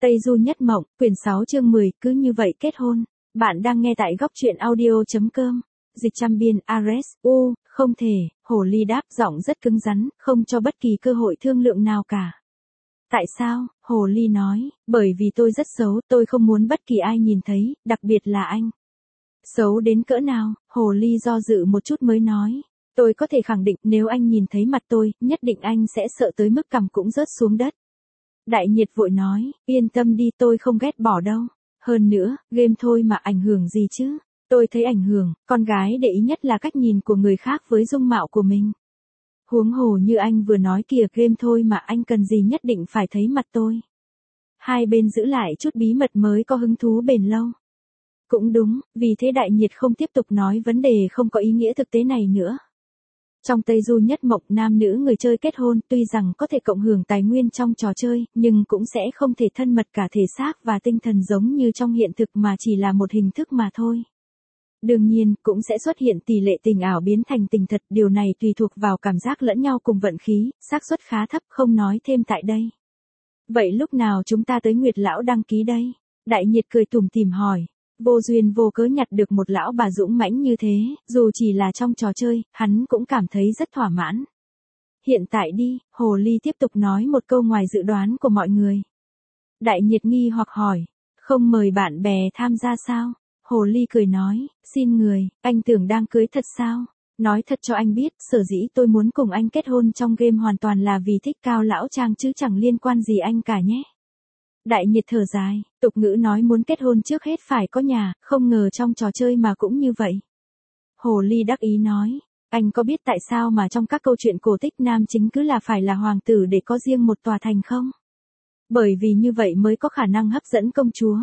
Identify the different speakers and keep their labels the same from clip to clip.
Speaker 1: Tây Du Nhất Mộng, quyển 6 chương 10, cứ như vậy kết hôn. Bạn đang nghe tại góc truyện audio.com. Dịch trăm biên Ares, không thể, hồ ly đáp giọng rất cứng rắn, không cho bất kỳ cơ hội thương lượng nào cả. Tại sao? Hồ ly nói, bởi vì tôi rất xấu, tôi không muốn bất kỳ ai nhìn thấy, đặc biệt là anh. Xấu đến cỡ nào? Hồ ly do dự một chút mới nói. Tôi có thể khẳng định nếu anh nhìn thấy mặt tôi, nhất định anh sẽ sợ tới mức cằm cũng rớt xuống đất. Đại nhiệt vội nói, yên tâm đi, tôi không ghét bỏ đâu. Hơn nữa, game thôi mà ảnh hưởng gì chứ? Tôi thấy ảnh hưởng, con gái để ý nhất là cách nhìn của người khác với dung mạo của mình. Huống hồ như anh vừa nói kìa, game thôi mà anh cần gì nhất định phải thấy mặt tôi. Hai bên giữ lại chút bí mật mới có hứng thú bền lâu. Cũng đúng, vì thế đại nhiệt không tiếp tục nói vấn đề không có ý nghĩa thực tế này nữa. Trong Tây Du Nhất Mộng, nam nữ người chơi kết hôn tuy rằng có thể cộng hưởng tài nguyên trong trò chơi, nhưng cũng sẽ không thể thân mật cả thể xác và tinh thần giống như trong hiện thực mà chỉ là một hình thức mà thôi. Đương nhiên, cũng sẽ xuất hiện tỷ lệ tình ảo biến thành tình thật, điều này tùy thuộc vào cảm giác lẫn nhau cùng vận khí, xác suất khá thấp không nói thêm tại đây. Vậy lúc nào chúng ta tới Nguyệt Lão đăng ký đây? Đại nhiệt cười tủm tỉm hỏi. Vô duyên vô cớ nhặt được một lão bà dũng mãnh như thế, dù chỉ là trong trò chơi, hắn cũng cảm thấy rất thỏa mãn. Hiện tại đi, hồ ly tiếp tục nói một câu ngoài dự đoán của mọi người. Đại nhiệt nghi hoặc hỏi, không mời bạn bè tham gia sao? Hồ ly cười nói, xin người, anh tưởng đang cưới thật sao? Nói thật cho anh biết, sở dĩ tôi muốn cùng anh kết hôn trong game hoàn toàn là vì thích Cao Lão Trang chứ chẳng liên quan gì anh cả nhé. Đại nhiệt thở dài, tục ngữ nói muốn kết hôn trước hết phải có nhà, không ngờ trong trò chơi mà cũng như vậy. Hồ ly đắc ý nói, anh có biết tại sao mà trong các câu chuyện cổ tích nam chính cứ là phải là hoàng tử để có riêng một tòa thành không? Bởi vì như vậy mới có khả năng hấp dẫn công chúa.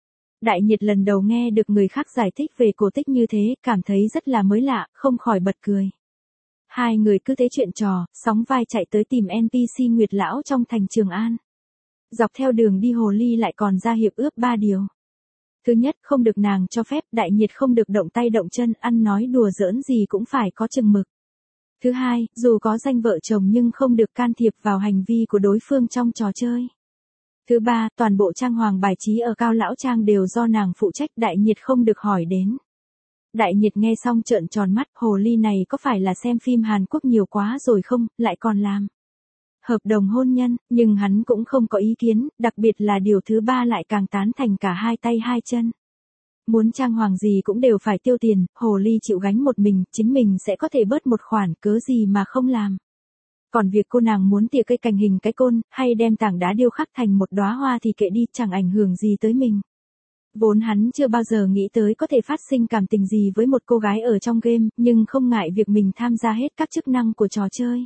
Speaker 1: Đại nhiệt lần đầu nghe được người khác giải thích về cổ tích như thế, cảm thấy rất là mới lạ, không khỏi bật cười. Hai người cứ thế chuyện trò, sóng vai chạy tới tìm NPC Nguyệt Lão trong thành Trường An. Dọc theo đường đi hồ ly lại còn ra hiệp ước 3 điều. Thứ nhất, không được nàng cho phép, đại nhiệt không được động tay động chân, ăn nói đùa giỡn gì cũng phải có chừng mực. Thứ hai, dù có danh vợ chồng nhưng không được can thiệp vào hành vi của đối phương trong trò chơi. Thứ ba, toàn bộ trang hoàng bài trí ở Cao Lão Trang đều do nàng phụ trách, đại nhiệt không được hỏi đến. Đại nhiệt nghe xong trợn tròn mắt, hồ ly này có phải là xem phim Hàn Quốc nhiều quá rồi không, lại còn làm hợp đồng hôn nhân, nhưng hắn cũng không có ý kiến, đặc biệt là điều thứ ba lại càng tán thành cả hai tay hai chân. Muốn trang hoàng gì cũng đều phải tiêu tiền, hồ ly chịu gánh một mình, chính mình sẽ có thể bớt một khoản, cớ gì mà không làm. Còn việc cô nàng muốn tỉa cây cành hình cái côn, hay đem tảng đá điêu khắc thành một đóa hoa thì kệ đi, chẳng ảnh hưởng gì tới mình. Vốn hắn chưa bao giờ nghĩ tới có thể phát sinh cảm tình gì với một cô gái ở trong game, nhưng không ngại việc mình tham gia hết các chức năng của trò chơi.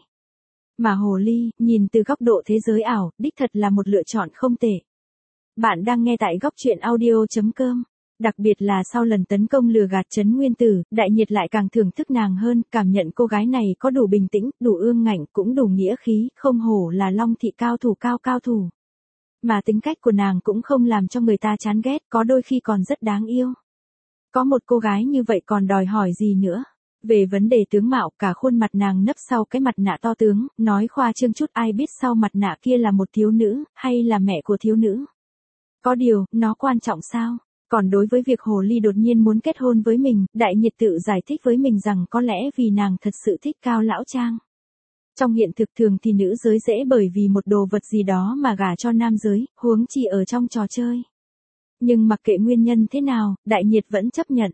Speaker 1: Mà hồ ly, nhìn từ góc độ thế giới ảo, đích thật là một lựa chọn không tệ. Bạn đang nghe tại góc truyện audio.com. Đặc biệt là sau lần tấn công lừa gạt Trấn Nguyên Tử, đại nhiệt lại càng thưởng thức nàng hơn, cảm nhận cô gái này có đủ bình tĩnh, đủ ương ngạnh, cũng đủ nghĩa khí, không hổ là Long thị cao thủ. Mà tính cách của nàng cũng không làm cho người ta chán ghét, có đôi khi còn rất đáng yêu. Có một cô gái như vậy còn đòi hỏi gì nữa? Về vấn đề tướng mạo, cả khuôn mặt nàng nấp sau cái mặt nạ to tướng, nói khoa trương chút ai biết sau mặt nạ kia là một thiếu nữ, hay là mẹ của thiếu nữ. Có điều, nó quan trọng sao? Còn đối với việc hồ ly đột nhiên muốn kết hôn với mình, đại nhiệt tự giải thích với mình rằng có lẽ vì nàng thật sự thích Cao Lão Trang. Trong hiện thực thường thì nữ giới dễ bởi vì một đồ vật gì đó mà gả cho nam giới, huống chi ở trong trò chơi. Nhưng mặc kệ nguyên nhân thế nào, đại nhiệt vẫn chấp nhận.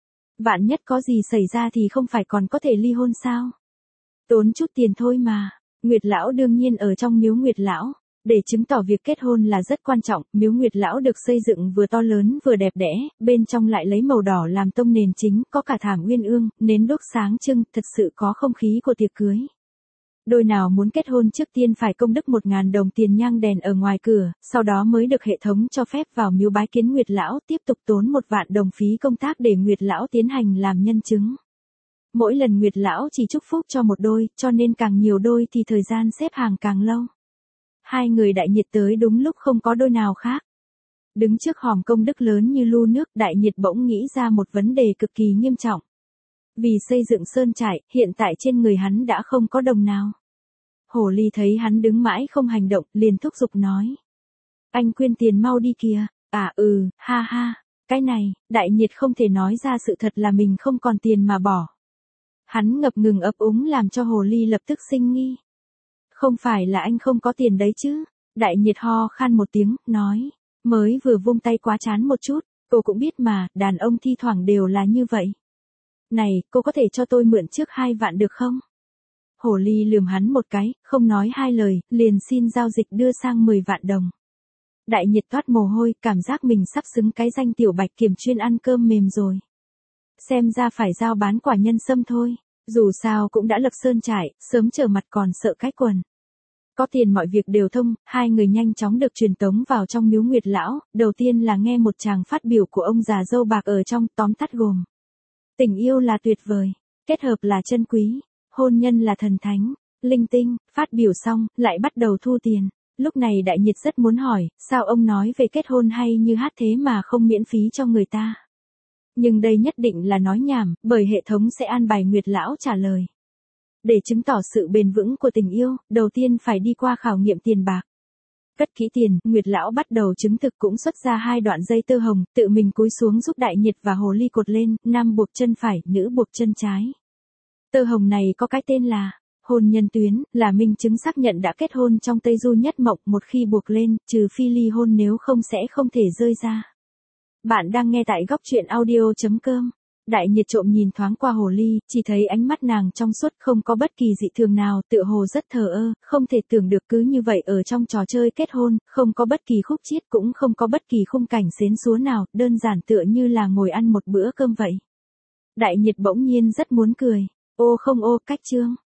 Speaker 1: Vạn nhất có gì xảy ra thì không phải còn có thể ly hôn sao? Tốn chút tiền thôi mà. Nguyệt Lão đương nhiên ở trong miếu Nguyệt Lão. Để chứng tỏ việc kết hôn là rất quan trọng, miếu Nguyệt Lão được xây dựng vừa to lớn vừa đẹp đẽ, bên trong lại lấy màu đỏ làm tông nền chính, có cả thảm uyên ương, nến đốt sáng trưng, thật sự có không khí của tiệc cưới. Đôi nào muốn kết hôn trước tiên phải công đức 1.000 đồng tiền nhang đèn ở ngoài cửa, sau đó mới được hệ thống cho phép vào miếu bái kiến Nguyệt Lão, tiếp tục tốn 1 vạn đồng phí công tác để Nguyệt Lão tiến hành làm nhân chứng. Mỗi lần Nguyệt Lão chỉ chúc phúc cho một đôi, cho nên càng nhiều đôi thì thời gian xếp hàng càng lâu. Hai người đại nhiệt tới đúng lúc không có đôi nào khác. Đứng trước hòm công đức lớn như lu nước, đại nhiệt bỗng nghĩ ra một vấn đề cực kỳ nghiêm trọng. Vì xây dựng sơn trại, hiện tại trên người hắn đã không có đồng nào. Hồ ly thấy hắn đứng mãi không hành động, liền thúc giục nói. Anh quyên tiền mau đi kìa. À ha ha. Cái này, Đại Nhiệt không thể nói ra sự thật là mình không còn tiền mà bỏ. Hắn ngập ngừng ấp úng làm cho hồ ly lập tức sinh nghi. Không phải là anh không có tiền đấy chứ? Đại Nhiệt ho khan một tiếng, nói. Mới vừa vung tay quá chán một chút, cô cũng biết mà, đàn ông thi thoảng đều là như vậy. Này, cô có thể cho tôi mượn trước 2 vạn được không? Hồ ly lườm hắn một cái, không nói 2 lời, liền xin giao dịch đưa sang 10 vạn đồng. Đại Nhiệt toát mồ hôi, cảm giác mình sắp xứng cái danh tiểu bạch kiểm chuyên ăn cơm mềm rồi. Xem ra phải giao bán quả nhân sâm thôi, dù sao cũng đã lập sơn trại, sớm trở mặt còn sợ cái quần. Có tiền mọi việc đều thông, hai người nhanh chóng được truyền tống vào trong miếu Nguyệt Lão, đầu tiên là nghe một tràng phát biểu của ông già dâu bạc ở trong, tóm tắt gồm. Tình yêu là tuyệt vời, kết hợp là chân quý, hôn nhân là thần thánh, linh tinh, phát biểu xong, lại bắt đầu thu tiền. Lúc này Đại Nhiệt rất muốn hỏi, sao ông nói về kết hôn hay như hát thế mà không miễn phí cho người ta. Nhưng đây nhất định là nói nhảm, bởi hệ thống sẽ an bài Nguyệt Lão trả lời. Để chứng tỏ sự bền vững của tình yêu, đầu tiên phải đi qua khảo nghiệm tiền bạc. Cất kỹ tiền, Nguyệt Lão bắt đầu chứng thực cũng xuất ra 2 đoạn dây tơ hồng, tự mình cúi xuống giúp Đại Nhiệt và hồ ly cột lên, nam buộc chân phải, nữ buộc chân trái. Tơ hồng này có cái tên là hôn nhân tuyến, là minh chứng xác nhận đã kết hôn trong Tây Du Nhất Mộng, một khi buộc lên, trừ phi ly hôn nếu không sẽ không thể rơi ra. Bạn đang nghe tại góc truyện audio.com. Đại Nhiệt trộm nhìn thoáng qua hồ ly, chỉ thấy ánh mắt nàng trong suốt không có bất kỳ dị thường nào, tựa hồ rất thờ ơ, không thể tưởng được cứ như vậy ở trong trò chơi kết hôn, không có bất kỳ khúc chiết cũng không có bất kỳ khung cảnh xến xúa nào, đơn giản tựa như là ngồi ăn một bữa cơm vậy. Đại Nhiệt bỗng nhiên rất muốn cười. Ô không ô, cách chương.